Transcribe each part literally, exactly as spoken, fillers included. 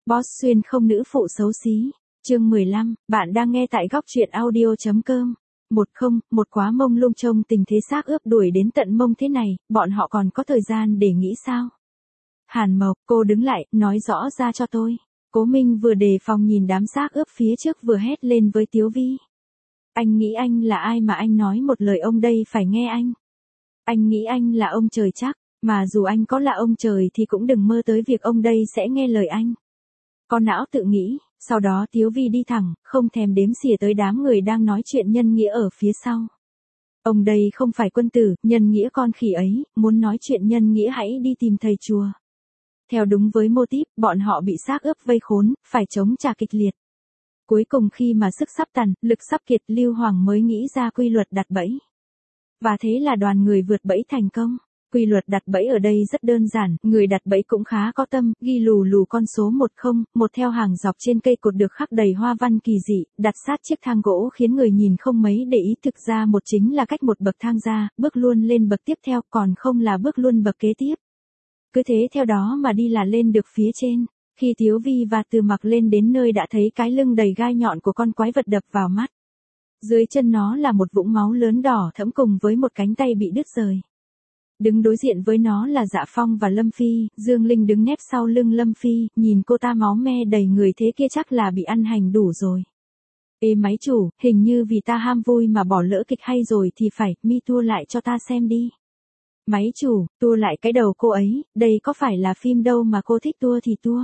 Boss xuyên không nữ phụ xấu xí. Chương mười lăm, bạn đang nghe tại góc truyện audio chấm com. Một không, một quá mông lung trông tình thế xác ướp đuổi đến tận mông thế này, bọn họ còn có thời gian để nghĩ sao? Hàn Mộc, cô đứng lại, nói rõ ra cho tôi. Cố Minh vừa đề phòng nhìn đám xác ướp phía trước vừa hét lên với Tiếu Vi. Anh nghĩ anh là ai mà anh nói một lời ông đây phải nghe anh? Anh nghĩ anh là ông trời chắc, mà dù anh có là ông trời thì cũng đừng mơ tới việc ông đây sẽ nghe lời anh. Con não tự nghĩ, sau đó Tiếu Vi đi thẳng, không thèm đếm xỉa tới đám người đang nói chuyện nhân nghĩa ở phía sau. Ông đây không phải quân tử, nhân nghĩa con khỉ ấy, muốn nói chuyện nhân nghĩa hãy đi tìm thầy chùa. Theo đúng với mô típ, bọn họ bị xác ướp vây khốn, phải chống trả kịch liệt. Cuối cùng khi mà sức sắp tàn, lực sắp kiệt, Lưu Hoàng mới nghĩ ra quy luật đặt bẫy. Và thế là đoàn người vượt bẫy thành công. Quy luật đặt bẫy ở đây rất đơn giản, người đặt bẫy cũng khá có tâm, ghi lù lù con số một không, một theo hàng dọc trên cây cột được khắc đầy hoa văn kỳ dị, đặt sát chiếc thang gỗ khiến người nhìn không mấy để ý, thực ra một chính là cách một bậc thang ra, bước luôn lên bậc tiếp theo, còn không là bước luôn bậc kế tiếp. Cứ thế theo đó mà đi là lên được phía trên. Khi Tiếu Vi và Từ Mặc lên đến nơi đã thấy cái lưng đầy gai nhọn của con quái vật đập vào mắt. Dưới chân nó là một vũng máu lớn đỏ thẫm cùng với một cánh tay bị đứt rời. Đứng đối diện với nó là Dạ Phong và Lâm Phi, Dương Linh đứng nép sau lưng Lâm Phi, nhìn cô ta máu me đầy người thế kia chắc là bị ăn hành đủ rồi. Ê máy chủ, hình như vì ta ham vui mà bỏ lỡ kịch hay rồi thì phải, mi tua lại cho ta xem đi. Máy chủ, tua lại cái đầu cô ấy, đây có phải là phim đâu mà cô thích tua thì tua.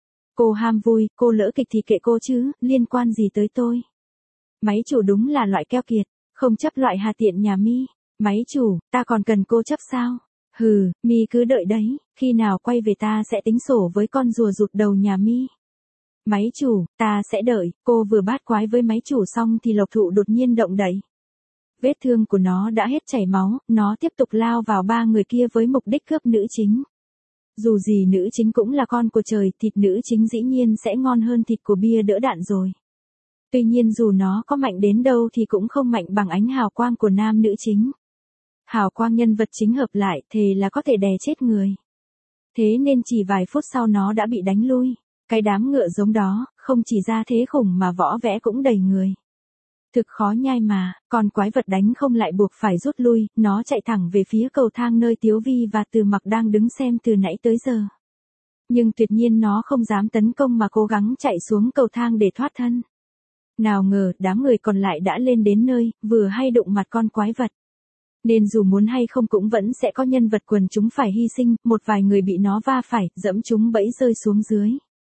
Cô ham vui, cô lỡ kịch thì kệ cô chứ, liên quan gì tới tôi. Máy chủ đúng là loại keo kiệt, không chấp loại hà tiện nhà mi. Máy chủ, ta còn cần cô chấp sao? Hừ, mi cứ đợi đấy, khi nào quay về ta sẽ tính sổ với con rùa rụt đầu nhà mi. Máy chủ, ta sẽ đợi, cô vừa bát quái với máy chủ xong thì Lộc Thụ đột nhiên động đậy. Vết thương của nó đã hết chảy máu, nó tiếp tục lao vào ba người kia với mục đích cướp nữ chính. Dù gì nữ chính cũng là con của trời, thịt nữ chính dĩ nhiên sẽ ngon hơn thịt của bia đỡ đạn rồi. Tuy nhiên dù nó có mạnh đến đâu thì cũng không mạnh bằng ánh hào quang của nam nữ chính. Hào quang nhân vật chính hợp lại, thề là có thể đè chết người. Thế nên chỉ vài phút sau nó đã bị đánh lui. Cái đám ngựa giống đó, không chỉ ra thế khủng mà võ vẽ cũng đầy người. Thực khó nhai mà, còn quái vật đánh không lại buộc phải rút lui, nó chạy thẳng về phía cầu thang nơi Tiếu Vi và Từ Mặc đang đứng xem từ nãy tới giờ. Nhưng tuyệt nhiên nó không dám tấn công mà cố gắng chạy xuống cầu thang để thoát thân. Nào ngờ, đám người còn lại đã lên đến nơi, vừa hay đụng mặt con quái vật. Nên dù muốn hay không cũng vẫn sẽ có nhân vật quần chúng phải hy sinh, một vài người bị nó va phải, dẫm chúng bẫy rơi xuống dưới.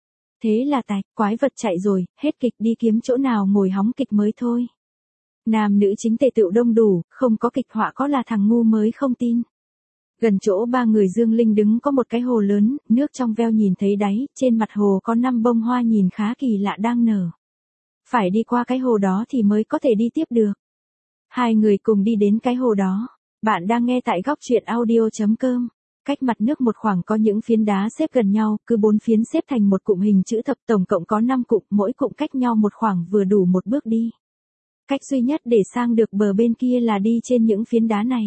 Thế là tạch, quái vật chạy rồi, hết kịch đi kiếm chỗ nào ngồi hóng kịch mới thôi. Nam nữ chính tề tựu đông đủ, không có kịch họa có là thằng ngu mới không tin. Gần chỗ ba người Dương Linh đứng có một cái hồ lớn, nước trong veo nhìn thấy đáy, trên mặt hồ có năm bông hoa nhìn khá kỳ lạ đang nở. Phải đi qua cái hồ đó thì mới có thể đi tiếp được. Hai người cùng đi đến cái hồ đó. Bạn đang nghe tại góc truyện audio chấm com. Cách mặt nước một khoảng có những phiến đá xếp gần nhau, cứ bốn phiến xếp thành một cụm hình chữ thập, tổng cộng có năm cụm, mỗi cụm cách nhau một khoảng vừa đủ một bước đi. Cách duy nhất để sang được bờ bên kia là đi trên những phiến đá này.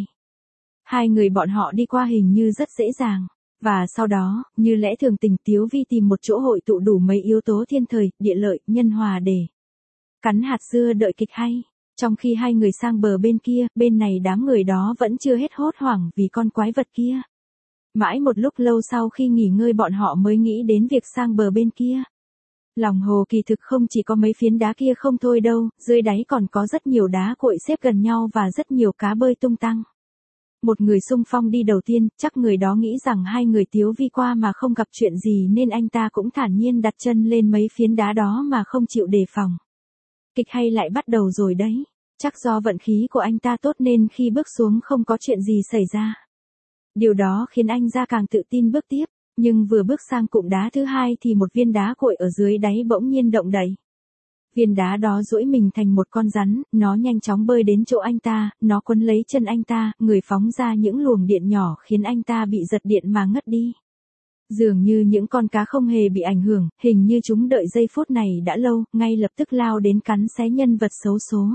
Hai người bọn họ đi qua hình như rất dễ dàng. Và sau đó, như lẽ thường tình, Tiếu Vi tìm một chỗ hội tụ đủ mấy yếu tố thiên thời, địa lợi, nhân hòa để cắn hạt dưa đợi kịch hay. Trong khi hai người sang bờ bên kia, bên này đám người đó vẫn chưa hết hốt hoảng vì con quái vật kia. Mãi một lúc lâu sau khi nghỉ ngơi bọn họ mới nghĩ đến việc sang bờ bên kia. Lòng hồ kỳ thực không chỉ có mấy phiến đá kia không thôi đâu, dưới đáy còn có rất nhiều đá cuội xếp gần nhau và rất nhiều cá bơi tung tăng. Một người xung phong đi đầu tiên, chắc người đó nghĩ rằng hai người Tiếu Vi qua mà không gặp chuyện gì nên anh ta cũng thản nhiên đặt chân lên mấy phiến đá đó mà không chịu đề phòng. Kịch hay lại bắt đầu rồi đấy. Chắc do vận khí của anh ta tốt nên khi bước xuống không có chuyện gì xảy ra. Điều đó khiến anh ra càng tự tin bước tiếp, nhưng vừa bước sang cụm đá thứ hai thì một viên đá cuội ở dưới đáy bỗng nhiên động đậy. Viên đá đó duỗi mình thành một con rắn, nó nhanh chóng bơi đến chỗ anh ta, nó quấn lấy chân anh ta, người phóng ra những luồng điện nhỏ khiến anh ta bị giật điện mà ngất đi. Dường như những con cá không hề bị ảnh hưởng, hình như chúng đợi giây phút này đã lâu, ngay lập tức lao đến cắn xé nhân vật xấu số.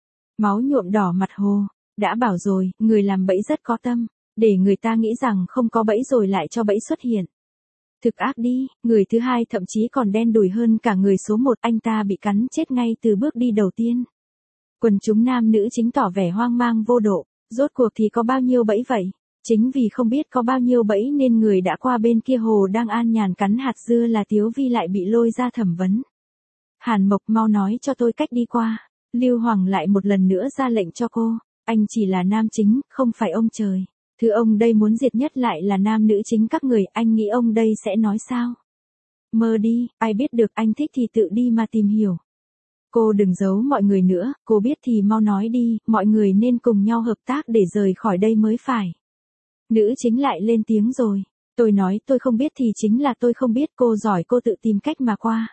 Máu nhuộm đỏ mặt hồ, đã bảo rồi, người làm bẫy rất có tâm, để người ta nghĩ rằng không có bẫy rồi lại cho bẫy xuất hiện. Thực ác đi, người thứ hai thậm chí còn đen đủi hơn cả người số một, anh ta bị cắn chết ngay từ bước đi đầu tiên. Quần chúng nam nữ chính tỏ vẻ hoang mang vô độ, rốt cuộc thì có bao nhiêu bẫy vậy? Chính vì không biết có bao nhiêu bẫy nên người đã qua bên kia hồ đang an nhàn cắn hạt dưa là Tiếu Vi lại bị lôi ra thẩm vấn. Hàn Mộc mau nói cho tôi cách đi qua. Lưu Hoàng lại một lần nữa ra lệnh cho cô, anh chỉ là nam chính, không phải ông trời. Thứ ông đây muốn diệt nhất lại là nam nữ chính các người, anh nghĩ ông đây sẽ nói sao? Mơ đi, ai biết được, anh thích thì tự đi mà tìm hiểu. Cô đừng giấu mọi người nữa, cô biết thì mau nói đi, mọi người nên cùng nhau hợp tác để rời khỏi đây mới phải. Nữ chính lại lên tiếng rồi. Tôi nói tôi không biết thì chính là tôi không biết, cô giỏi cô tự tìm cách mà qua.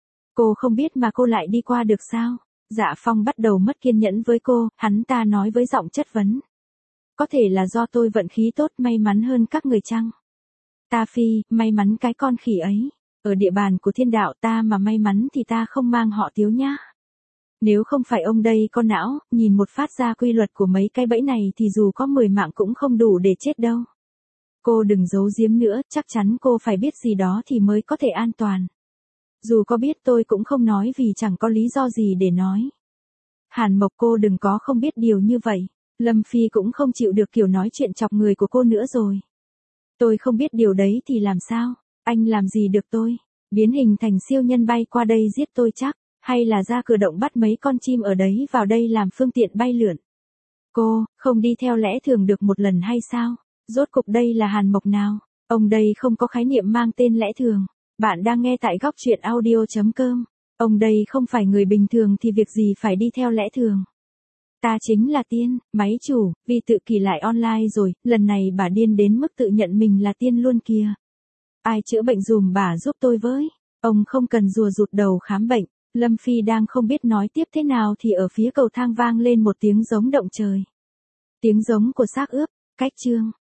Cô không biết mà cô lại đi qua được sao? Dạ Phong bắt đầu mất kiên nhẫn với cô, hắn ta nói với giọng chất vấn. Có thể là do tôi vận khí tốt, may mắn hơn các người chăng? Ta phi, may mắn cái con khỉ ấy. Ở địa bàn của thiên đạo ta mà may mắn thì ta không mang họ Tiếu nhá. Nếu không phải ông đây có não, nhìn một phát ra quy luật của mấy cái bẫy này thì dù có mười mạng cũng không đủ để chết đâu. Cô đừng giấu giếm nữa, chắc chắn cô phải biết gì đó thì mới có thể an toàn. Dù có biết tôi cũng không nói vì chẳng có lý do gì để nói. Hàn Mộc, cô đừng có không biết điều như vậy. Lâm Phi cũng không chịu được kiểu nói chuyện chọc người của cô nữa rồi. Tôi không biết điều đấy thì làm sao? Anh làm gì được tôi? Biến hình thành siêu nhân bay qua đây giết tôi chắc? Hay là ra cửa động bắt mấy con chim ở đấy vào đây làm phương tiện bay lượn? Cô, không đi theo lẽ thường được một lần hay sao? Rốt cục đây là Hàn Mộc nào? Ông đây không có khái niệm mang tên lẽ thường. Bạn đang nghe tại góc truyện audio chấm com. Ông đây không phải người bình thường thì việc gì phải đi theo lẽ thường. Ta chính là tiên, máy chủ, vì tự kỷ lại online rồi, lần này bà điên đến mức tự nhận mình là tiên luôn kìa. Ai chữa bệnh dùm bà giúp tôi với. Ông không cần rùa rụt đầu khám bệnh. Lâm Phi đang không biết nói tiếp thế nào thì ở phía cầu thang vang lên một tiếng giống động trời. Tiếng giống của xác ướp, cách chương.